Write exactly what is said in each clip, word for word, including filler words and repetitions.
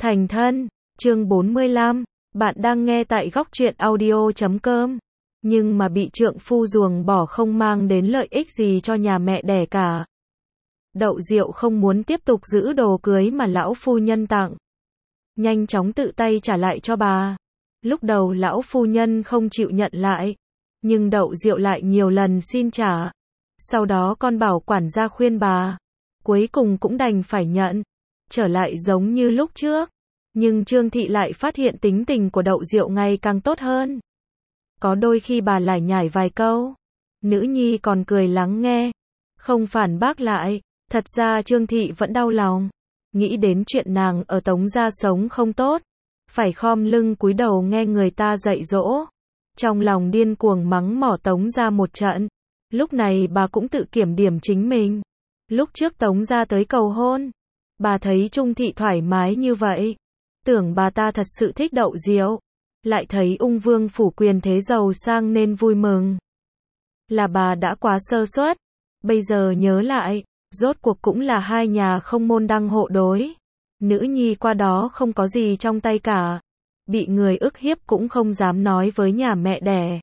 Thành thân, chương bốn mươi lăm, bạn đang nghe tại góc truyện audio chấm com. Nhưng mà bị trượng phu ruồng bỏ không mang đến lợi ích gì cho nhà mẹ đẻ cả. Đậu Diệu không muốn tiếp tục giữ đồ cưới mà lão phu nhân tặng. Nhanh chóng tự tay trả lại cho bà. Lúc đầu lão phu nhân không chịu nhận lại, nhưng Đậu Diệu lại nhiều lần xin trả. Sau đó con bảo quản gia khuyên bà, cuối cùng cũng đành phải nhận, trở lại giống như lúc trước. Nhưng Trương Thị lại phát hiện tính tình của Đậu Diệu ngày càng tốt hơn. Có đôi khi bà lải nhải vài câu, nữ nhi còn cười lắng nghe, không phản bác lại. Thật ra Trương Thị vẫn đau lòng, nghĩ đến chuyện nàng ở Tống gia sống không tốt, phải khom lưng cúi đầu nghe người ta dạy dỗ. Trong lòng điên cuồng mắng mỏ Tống gia một trận. Lúc này bà cũng tự kiểm điểm chính mình. Lúc trước Tống gia tới cầu hôn, bà thấy Trung Thị thoải mái như vậy, tưởng bà ta thật sự thích Đậu Diệu. Lại thấy ung vương phủ quyền thế giàu sang nên vui mừng. Là bà đã quá sơ suất. Bây giờ nhớ lại, rốt cuộc cũng là hai nhà không môn đăng hộ đối. Nữ nhi qua đó không có gì trong tay cả. Bị người ức hiếp cũng không dám nói với nhà mẹ đẻ.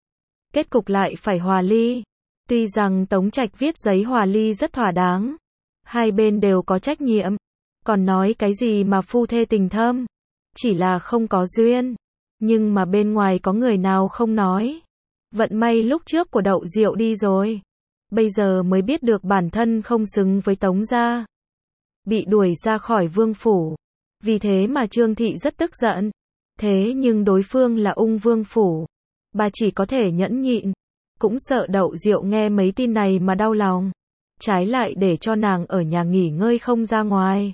Kết cục lại phải hòa ly. Tuy rằng Tống Trạch viết giấy hòa ly rất thỏa đáng, hai bên đều có trách nhiệm, còn nói cái gì mà phu thê tình thâm, chỉ là không có duyên. Nhưng mà bên ngoài có người nào không nói. Vận may lúc trước của Đậu Diệu đi rồi, bây giờ mới biết được bản thân không xứng với Tống gia, bị đuổi ra khỏi vương phủ. Vì thế mà Trương Thị rất tức giận. Thế nhưng đối phương là ung vương phủ, bà chỉ có thể nhẫn nhịn. Cũng sợ Đậu Diệu nghe mấy tin này mà đau lòng, trái lại để cho nàng ở nhà nghỉ ngơi không ra ngoài.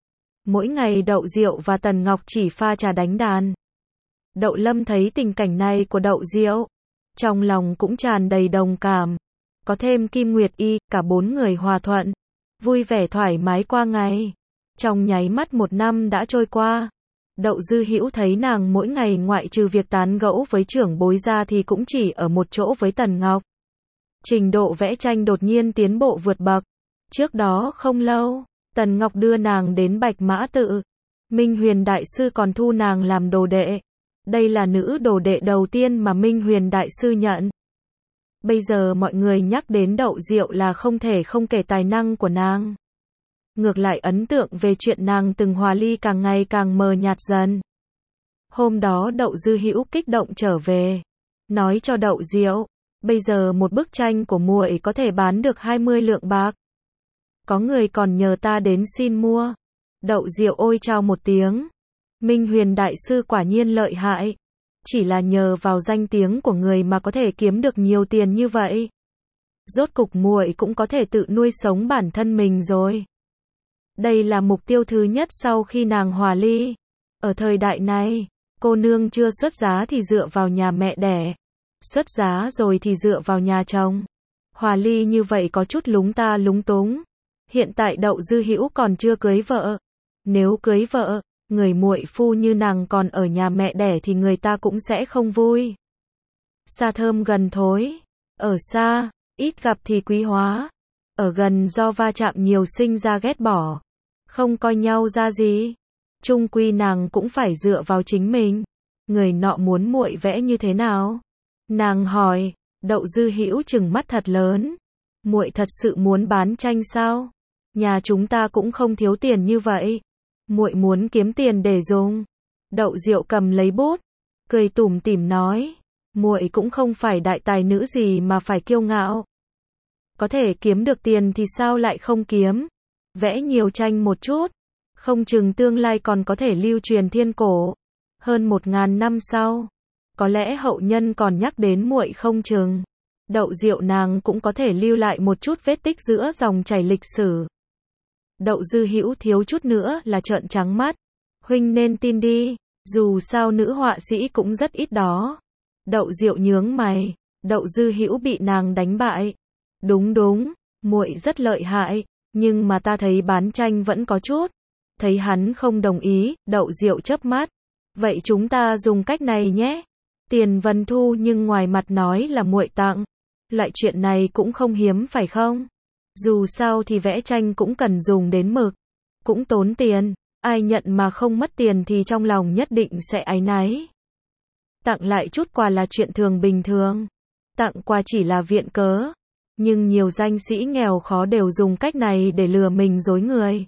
Mỗi ngày Đậu Diệu và Tần Ngọc chỉ pha trà đánh đàn. Đậu Lâm thấy tình cảnh này của Đậu Diệu, trong lòng cũng tràn đầy đồng cảm. Có thêm Kim Nguyệt Y, cả bốn người hòa thuận, vui vẻ thoải mái qua ngày. Trong nháy mắt một năm đã trôi qua. Đậu Dư Hữu thấy nàng mỗi ngày ngoại trừ việc tán gẫu với trưởng bối ra thì cũng chỉ ở một chỗ với Tần Ngọc. Trình độ vẽ tranh đột nhiên tiến bộ vượt bậc. Trước đó không lâu, Tần Ngọc đưa nàng đến Bạch Mã Tự. Minh Huyền Đại Sư còn thu nàng làm đồ đệ. Đây là nữ đồ đệ đầu tiên mà Minh Huyền Đại Sư nhận. Bây giờ mọi người nhắc đến Đậu Diệu là không thể không kể tài năng của nàng. Ngược lại ấn tượng về chuyện nàng từng hòa ly càng ngày càng mờ nhạt dần. Hôm đó Đậu Dư Hữu kích động trở về, nói cho Đậu Diệu, bây giờ một bức tranh của muội có thể bán được hai mươi lượng bạc. Có người còn nhờ ta đến xin mua. Đậu Diệu ôi chào một tiếng. Minh Huyền Đại Sư quả nhiên lợi hại. Chỉ là nhờ vào danh tiếng của người mà có thể kiếm được nhiều tiền như vậy. Rốt cục muội cũng có thể tự nuôi sống bản thân mình rồi. Đây là mục tiêu thứ nhất sau khi nàng hòa ly. Ở thời đại này, cô nương chưa xuất giá thì dựa vào nhà mẹ đẻ. Xuất giá rồi thì dựa vào nhà chồng. Hòa ly như vậy có chút lúng ta lúng túng. Hiện tại Đậu Dư Hữu còn chưa cưới vợ. Nếu cưới vợ, người muội phu như nàng còn ở nhà mẹ đẻ thì người ta cũng sẽ không vui. Xa thơm gần thối. Ở xa, ít gặp thì quý hóa. Ở gần do va chạm nhiều sinh ra ghét bỏ. Không coi nhau ra gì. Chung quy nàng cũng phải dựa vào chính mình. Người nọ muốn muội vẽ như thế nào? Nàng hỏi. Đậu Dư Hữu trừng mắt thật lớn. Muội thật sự muốn bán tranh sao? Nhà chúng ta cũng không thiếu tiền như vậy. Muội muốn kiếm tiền để dùng. Đậu Diệu cầm lấy bút, cười tủm tỉm nói, muội cũng không phải đại tài nữ gì mà phải kiêu ngạo. Có thể kiếm được tiền thì sao lại không kiếm? Vẽ nhiều tranh một chút, không chừng tương lai còn có thể lưu truyền thiên cổ. Hơn một ngàn năm sau, có lẽ hậu nhân còn nhắc đến muội không chừng. Đậu Diệu nàng cũng có thể lưu lại một chút vết tích giữa dòng chảy lịch sử. Đậu Dư Hữu thiếu chút nữa là trợn trắng mắt. Huynh nên tin đi, dù sao nữ họa sĩ cũng rất ít đó. Đậu Diệu nhướng mày, Đậu Dư Hữu bị nàng đánh bại. Đúng đúng, muội rất lợi hại, nhưng mà ta thấy bán tranh vẫn có chút. Thấy hắn không đồng ý, Đậu Diệu chớp mắt. Vậy chúng ta dùng cách này nhé. Tiền Vân thu nhưng ngoài mặt nói là muội tặng. Loại chuyện này cũng không hiếm phải không? Dù sao thì vẽ tranh cũng cần dùng đến mực, cũng tốn tiền. Ai nhận mà không mất tiền thì trong lòng nhất định sẽ áy náy. Tặng lại chút quà là chuyện thường bình thường. Tặng quà chỉ là viện cớ. Nhưng nhiều danh sĩ nghèo khó đều dùng cách này để lừa mình dối người.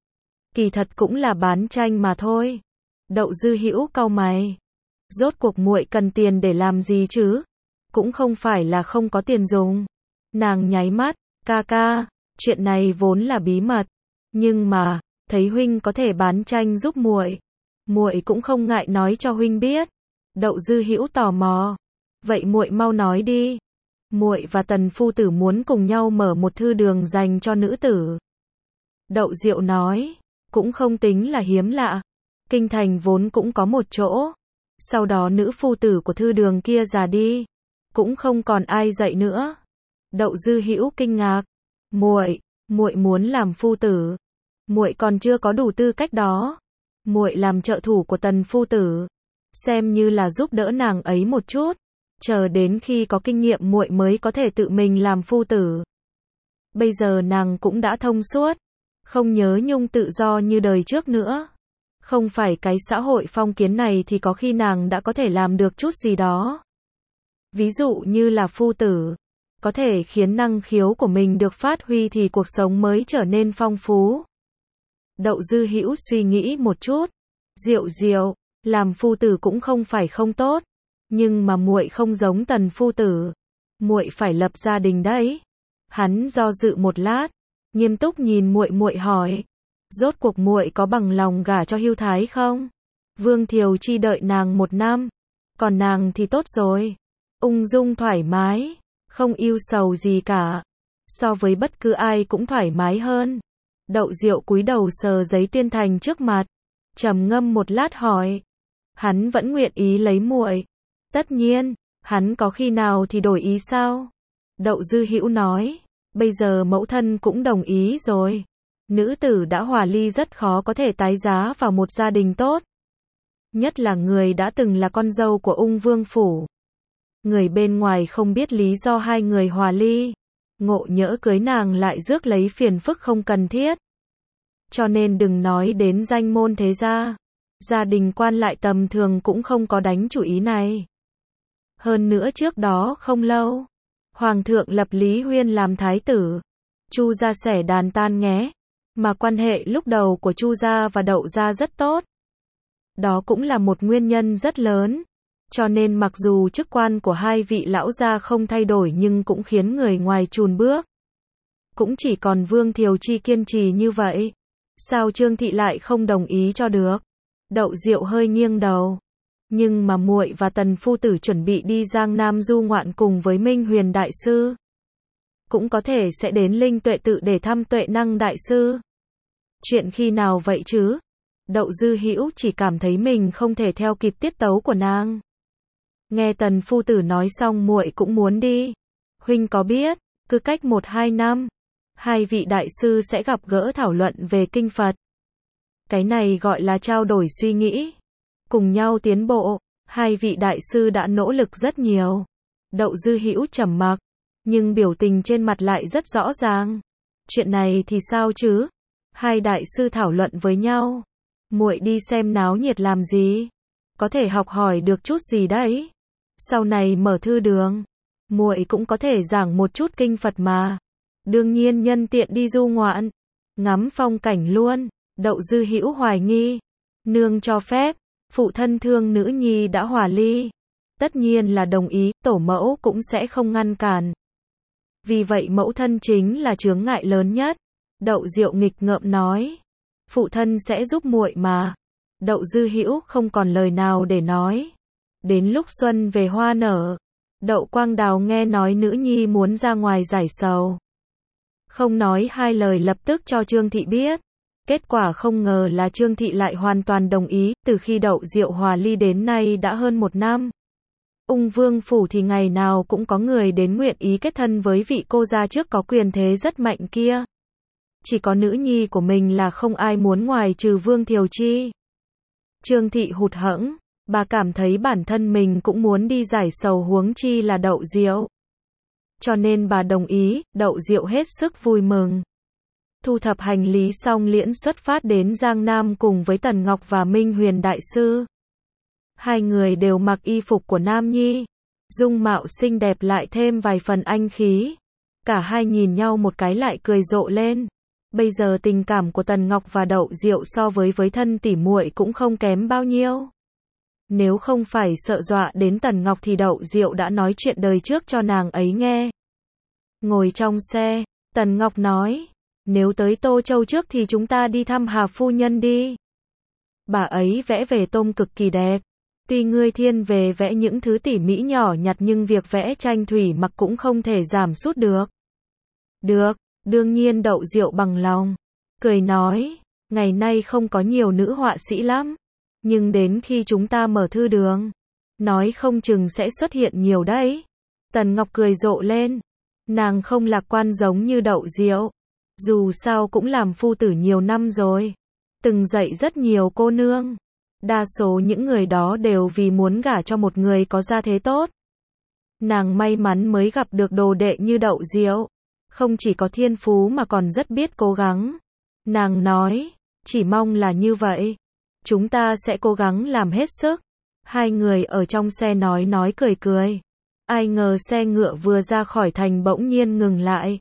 Kỳ thật cũng là bán tranh mà thôi. Đậu Dư Hữu cau mày. Rốt cuộc muội cần tiền để làm gì chứ? Cũng không phải là không có tiền dùng. Nàng nháy mắt, ca ca, chuyện này vốn là bí mật. Nhưng mà, thấy huynh có thể bán tranh giúp muội, muội cũng không ngại nói cho huynh biết. Đậu Dư Hữu tò mò. Vậy muội mau nói đi. Muội và Tần phu tử muốn cùng nhau mở một thư đường dành cho nữ tử. Đậu Diệu nói, cũng không tính là hiếm lạ. Kinh thành vốn cũng có một chỗ. Sau đó nữ phu tử của thư đường kia già đi, cũng không còn ai dạy nữa. Đậu Dư Hữu kinh ngạc. Muội, muội muốn làm phu tử. Muội còn chưa có đủ tư cách đó. Muội làm trợ thủ của Tần phu tử, xem như là giúp đỡ nàng ấy một chút. Chờ đến khi có kinh nghiệm muội mới có thể tự mình làm phu tử. Bây giờ nàng cũng đã thông suốt, không nhớ nhung tự do như đời trước nữa. Không phải cái xã hội phong kiến này thì có khi nàng đã có thể làm được chút gì đó. Ví dụ như là phu tử, có thể khiến năng khiếu của mình được phát huy thì cuộc sống mới trở nên phong phú. Đậu Dư Hữu suy nghĩ một chút. Diệu diệu, làm phu tử cũng không phải không tốt. Nhưng mà muội không giống Tần phu tử. Muội phải lập gia đình đấy. Hắn do dự một lát, nghiêm túc nhìn muội muội hỏi. Rốt cuộc muội có bằng lòng gả cho Hưu Thái không? Vương Thiều Chi đợi nàng một năm. Còn nàng thì tốt rồi. Ung dung thoải mái. Không ưu sầu gì cả. So với bất cứ ai cũng thoải mái hơn. Đậu Diệu cúi đầu sờ giấy tuyên thành trước mặt. Trầm ngâm một lát hỏi. Hắn vẫn nguyện ý lấy muội. Tất nhiên, hắn có khi nào thì đổi ý sao? Đậu Dư Hữu nói. Bây giờ mẫu thân cũng đồng ý rồi. Nữ tử đã hòa ly rất khó có thể tái giá vào một gia đình tốt. Nhất là người đã từng là con dâu của Ung Vương phủ. Người bên ngoài không biết lý do hai người hòa ly. Ngộ nhỡ cưới nàng lại rước lấy phiền phức không cần thiết. Cho nên đừng nói đến danh môn thế gia. Gia đình quan lại tầm thường cũng không có đánh chủ ý này. Hơn nữa trước đó không lâu, Hoàng thượng lập Lý Huyên làm thái tử. Chu gia xẻ đàn tan nghé. Mà quan hệ lúc đầu của Chu gia và Đậu gia rất tốt. Đó cũng là một nguyên nhân rất lớn. Cho nên mặc dù chức quan của hai vị lão gia không thay đổi nhưng cũng khiến người ngoài chùn bước. Cũng chỉ còn Vương Thiều Chi kiên trì như vậy. Sao Trương thị lại không đồng ý cho được? Đậu Diệu hơi nghiêng đầu. Nhưng mà muội và Tần phu tử chuẩn bị đi Giang Nam du ngoạn cùng với Minh Huyền đại sư. Cũng có thể sẽ đến Linh Tuệ tự để thăm Tuệ Năng đại sư. Chuyện khi nào vậy chứ? Đậu Dư Hữu chỉ cảm thấy mình không thể theo kịp tiết tấu của nàng. Nghe Tần phu tử nói xong muội cũng muốn đi. Huynh có biết, cứ cách một hai năm, hai vị đại sư sẽ gặp gỡ thảo luận về kinh Phật. Cái này gọi là trao đổi suy nghĩ. Cùng nhau tiến bộ, hai vị đại sư đã nỗ lực rất nhiều. Đậu Dư Hữu trầm mặc, nhưng biểu tình trên mặt lại rất rõ ràng. Chuyện này thì sao chứ? Hai đại sư thảo luận với nhau. Muội đi xem náo nhiệt làm gì? Có thể học hỏi được chút gì đấy. Sau này mở thư đường, muội cũng có thể giảng một chút kinh Phật mà. Đương nhiên nhân tiện đi du ngoạn, ngắm phong cảnh luôn. Đậu Dư Hữu hoài nghi. Nương cho phép, phụ thân thương nữ nhi đã hòa ly. Tất nhiên là đồng ý, tổ mẫu cũng sẽ không ngăn cản. Vì vậy mẫu thân chính là chướng ngại lớn nhất. Đậu Diệu nghịch ngợm nói. Phụ thân sẽ giúp muội mà. Đậu Dư Hữu không còn lời nào để nói. Đến lúc xuân về hoa nở, Đậu Quang Đào nghe nói nữ nhi muốn ra ngoài giải sầu. Không nói hai lời lập tức cho Trương thị biết. Kết quả không ngờ là Trương thị lại hoàn toàn đồng ý. Từ khi Đậu Diệu hòa ly đến nay đã hơn một năm. Ung Vương phủ thì ngày nào cũng có người đến nguyện ý kết thân với vị cô gia trước có quyền thế rất mạnh kia. Chỉ có nữ nhi của mình là không ai muốn ngoài trừ Vương Thiều Chi. Trương thị hụt hẫng, bà cảm thấy bản thân mình cũng muốn đi giải sầu huống chi là Đậu Diệu. Cho nên bà đồng ý, Đậu Diệu hết sức vui mừng. Thu thập hành lý xong Liễn xuất phát đến Giang Nam cùng với Tần Ngọc và Minh Huyền Đại Sư. Hai người đều mặc y phục của Nam Nhi, dung mạo xinh đẹp lại thêm vài phần anh khí. Cả hai nhìn nhau một cái lại cười rộ lên. Bây giờ tình cảm của Tần Ngọc và Đậu Diệu so với với thân tỉ muội cũng không kém bao nhiêu. Nếu không phải sợ dọa đến Tần Ngọc thì Đậu Diệu đã nói chuyện đời trước cho nàng ấy nghe. Ngồi trong xe, Tần Ngọc nói, nếu tới Tô Châu trước thì chúng ta đi thăm Hà phu nhân đi. Bà ấy vẽ về tôm cực kỳ đẹp. Tuy ngươi thiên về vẽ những thứ tỉ mỹ nhỏ nhặt nhưng việc vẽ tranh thủy mặc cũng không thể giảm sút được. Được, đương nhiên Đậu Diệu bằng lòng. Cười nói, ngày nay không có nhiều nữ họa sĩ lắm. Nhưng đến khi chúng ta mở thư đường, nói không chừng sẽ xuất hiện nhiều đấy. Tần Ngọc cười rộ lên. Nàng không lạc quan giống như Đậu Diệu. Dù sao cũng làm phu tử nhiều năm rồi. Từng dạy rất nhiều cô nương. Đa số những người đó đều vì muốn gả cho một người có gia thế tốt. Nàng may mắn mới gặp được đồ đệ như Đậu Diệu. Không chỉ có thiên phú mà còn rất biết cố gắng. Nàng nói, chỉ mong là như vậy. Chúng ta sẽ cố gắng làm hết sức. Hai người ở trong xe nói nói cười cười. Ai ngờ xe ngựa vừa ra khỏi thành bỗng nhiên ngừng lại.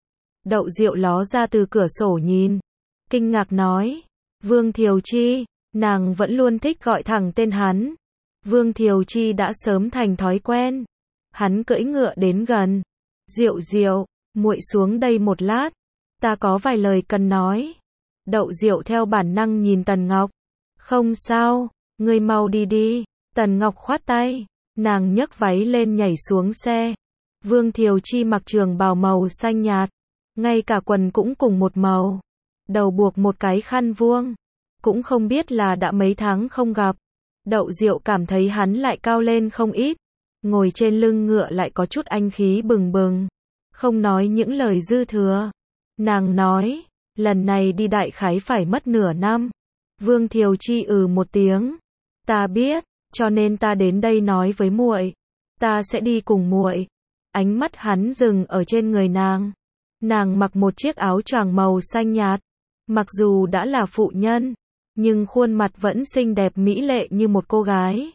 Đậu Diệu ló ra từ cửa sổ nhìn. Kinh ngạc nói, Vương Thiều Chi. Nàng vẫn luôn thích gọi thẳng tên hắn. Vương Thiều Chi đã sớm thành thói quen. Hắn cưỡi ngựa đến gần. Diệu Diệu, muội xuống đây một lát. Ta có vài lời cần nói. Đậu Diệu theo bản năng nhìn Tần Ngọc. Không sao, ngươi mau đi đi. Tần Ngọc khoát tay. Nàng nhấc váy lên nhảy xuống xe. Vương Thiều Chi mặc trường bào màu xanh nhạt. Ngay cả quần cũng cùng một màu. Đầu buộc một cái khăn vuông. Cũng không biết là đã mấy tháng không gặp. Đậu Diệu cảm thấy hắn lại cao lên không ít. Ngồi trên lưng ngựa lại có chút anh khí bừng bừng. Không nói những lời dư thừa. Nàng nói, lần này đi đại khái phải mất nửa năm. Vương Thiều Chi ừ một tiếng. Ta biết, cho nên ta đến đây nói với muội. Ta sẽ đi cùng muội. Ánh mắt hắn dừng ở trên người nàng. Nàng mặc một chiếc áo choàng màu xanh nhạt. Mặc dù đã là phụ nhân, nhưng khuôn mặt vẫn xinh đẹp mỹ lệ như một cô gái.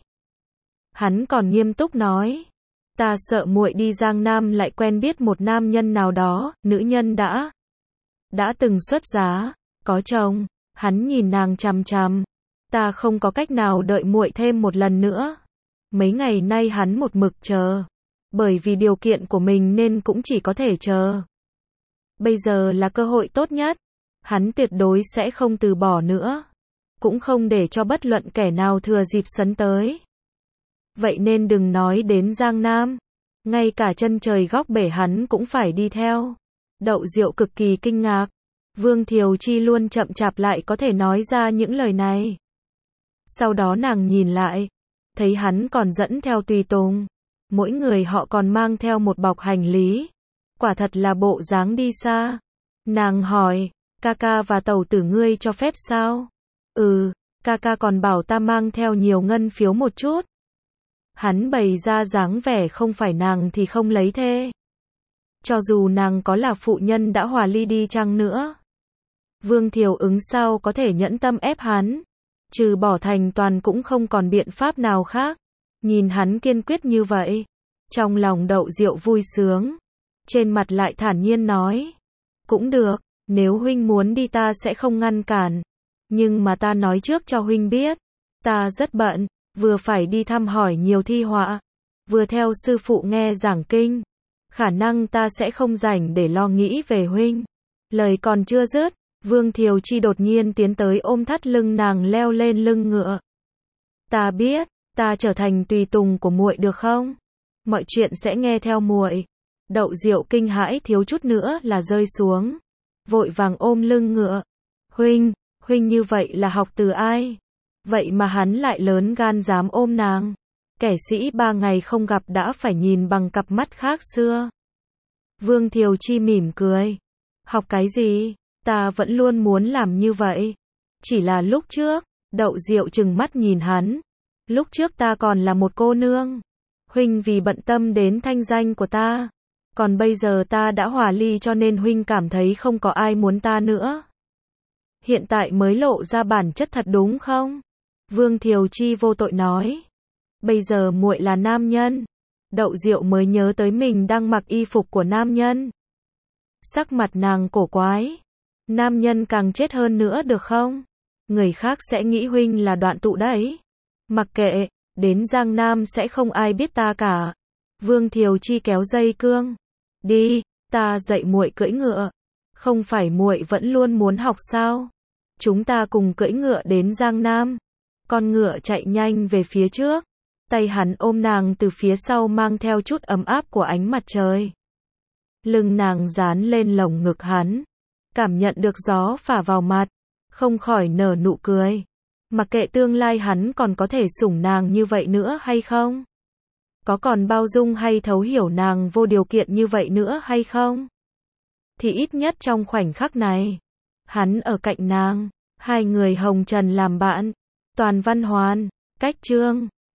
Hắn còn nghiêm túc nói, ta sợ muội đi Giang Nam lại quen biết một nam nhân nào đó, nữ nhân đã đã từng xuất giá, có chồng. Hắn nhìn nàng chằm chằm. Ta không có cách nào đợi muội thêm một lần nữa. Mấy ngày nay hắn một mực chờ, bởi vì điều kiện của mình nên cũng chỉ có thể chờ. Bây giờ là cơ hội tốt nhất. Hắn tuyệt đối sẽ không từ bỏ nữa. Cũng không để cho bất luận kẻ nào thừa dịp sấn tới. Vậy nên đừng nói đến Giang Nam. Ngay cả chân trời góc bể hắn cũng phải đi theo. Đậu Diệu cực kỳ kinh ngạc. Vương Thiều Chi luôn chậm chạp lại có thể nói ra những lời này. Sau đó nàng nhìn lại. Thấy hắn còn dẫn theo tùy tùng. Mỗi người họ còn mang theo một bọc hành lý. Quả thật là bộ dáng đi xa. Nàng hỏi, ca ca và tẩu tử ngươi cho phép sao? Ừ, ca ca còn bảo ta mang theo nhiều ngân phiếu một chút. Hắn bày ra dáng vẻ không phải nàng thì không lấy thê. Cho dù nàng có là phụ nhân đã hòa ly đi chăng nữa. Vương Thiều ứng sao có thể nhẫn tâm ép hắn. Trừ bỏ thành toàn cũng không còn biện pháp nào khác. Nhìn hắn kiên quyết như vậy. Trong lòng Đậu Diệu vui sướng. Trên mặt lại thản nhiên nói. Cũng được, nếu huynh muốn đi ta sẽ không ngăn cản. Nhưng mà ta nói trước cho huynh biết. Ta rất bận, vừa phải đi thăm hỏi nhiều thi họa. Vừa theo sư phụ nghe giảng kinh. Khả năng ta sẽ không rảnh để lo nghĩ về huynh. Lời còn chưa dứt. Vương Thiều Chi đột nhiên tiến tới ôm thắt lưng nàng leo lên lưng ngựa. Ta biết, ta trở thành tùy tùng của muội được không? Mọi chuyện sẽ nghe theo muội. Đậu Diệu kinh hãi thiếu chút nữa là rơi xuống. Vội vàng ôm lưng ngựa. Huynh, huynh như vậy là học từ ai? Vậy mà hắn lại lớn gan dám ôm nàng. Kẻ sĩ ba ngày không gặp đã phải nhìn bằng cặp mắt khác xưa. Vương Thiều Chi mỉm cười. Học cái gì? Ta vẫn luôn muốn làm như vậy. Chỉ là lúc trước, Đậu Diệu trừng mắt nhìn hắn. Lúc trước ta còn là một cô nương. Huynh vì bận tâm đến thanh danh của ta. Còn bây giờ ta đã hòa ly cho nên huynh cảm thấy không có ai muốn ta nữa. Hiện tại mới lộ ra bản chất thật đúng không? Vương Thiều Chi vô tội nói. Bây giờ muội là nam nhân. Đậu Diệu mới nhớ tới mình đang mặc y phục của nam nhân. Sắc mặt nàng cổ quái. Nam nhân càng chết hơn nữa được không? Người khác sẽ nghĩ huynh là đoạn tụ đấy. Mặc kệ, đến Giang Nam sẽ không ai biết ta cả. Vương Thiều Chi kéo dây cương. Đi, ta dạy muội cưỡi ngựa. Không phải muội vẫn luôn muốn học sao? Chúng ta cùng cưỡi ngựa đến Giang Nam. Con ngựa chạy nhanh về phía trước. Tay hắn ôm nàng từ phía sau mang theo chút ấm áp của ánh mặt trời. Lưng nàng dán lên lồng ngực hắn. Cảm nhận được gió phả vào mặt. Không khỏi nở nụ cười. Mặc kệ tương lai hắn còn có thể sủng nàng như vậy nữa hay không? Có còn bao dung hay thấu hiểu nàng vô điều kiện như vậy nữa hay không? Thì ít nhất trong khoảnh khắc này, hắn ở cạnh nàng, hai người hồng trần làm bạn. Toàn Văn Hoàn, Cách Chương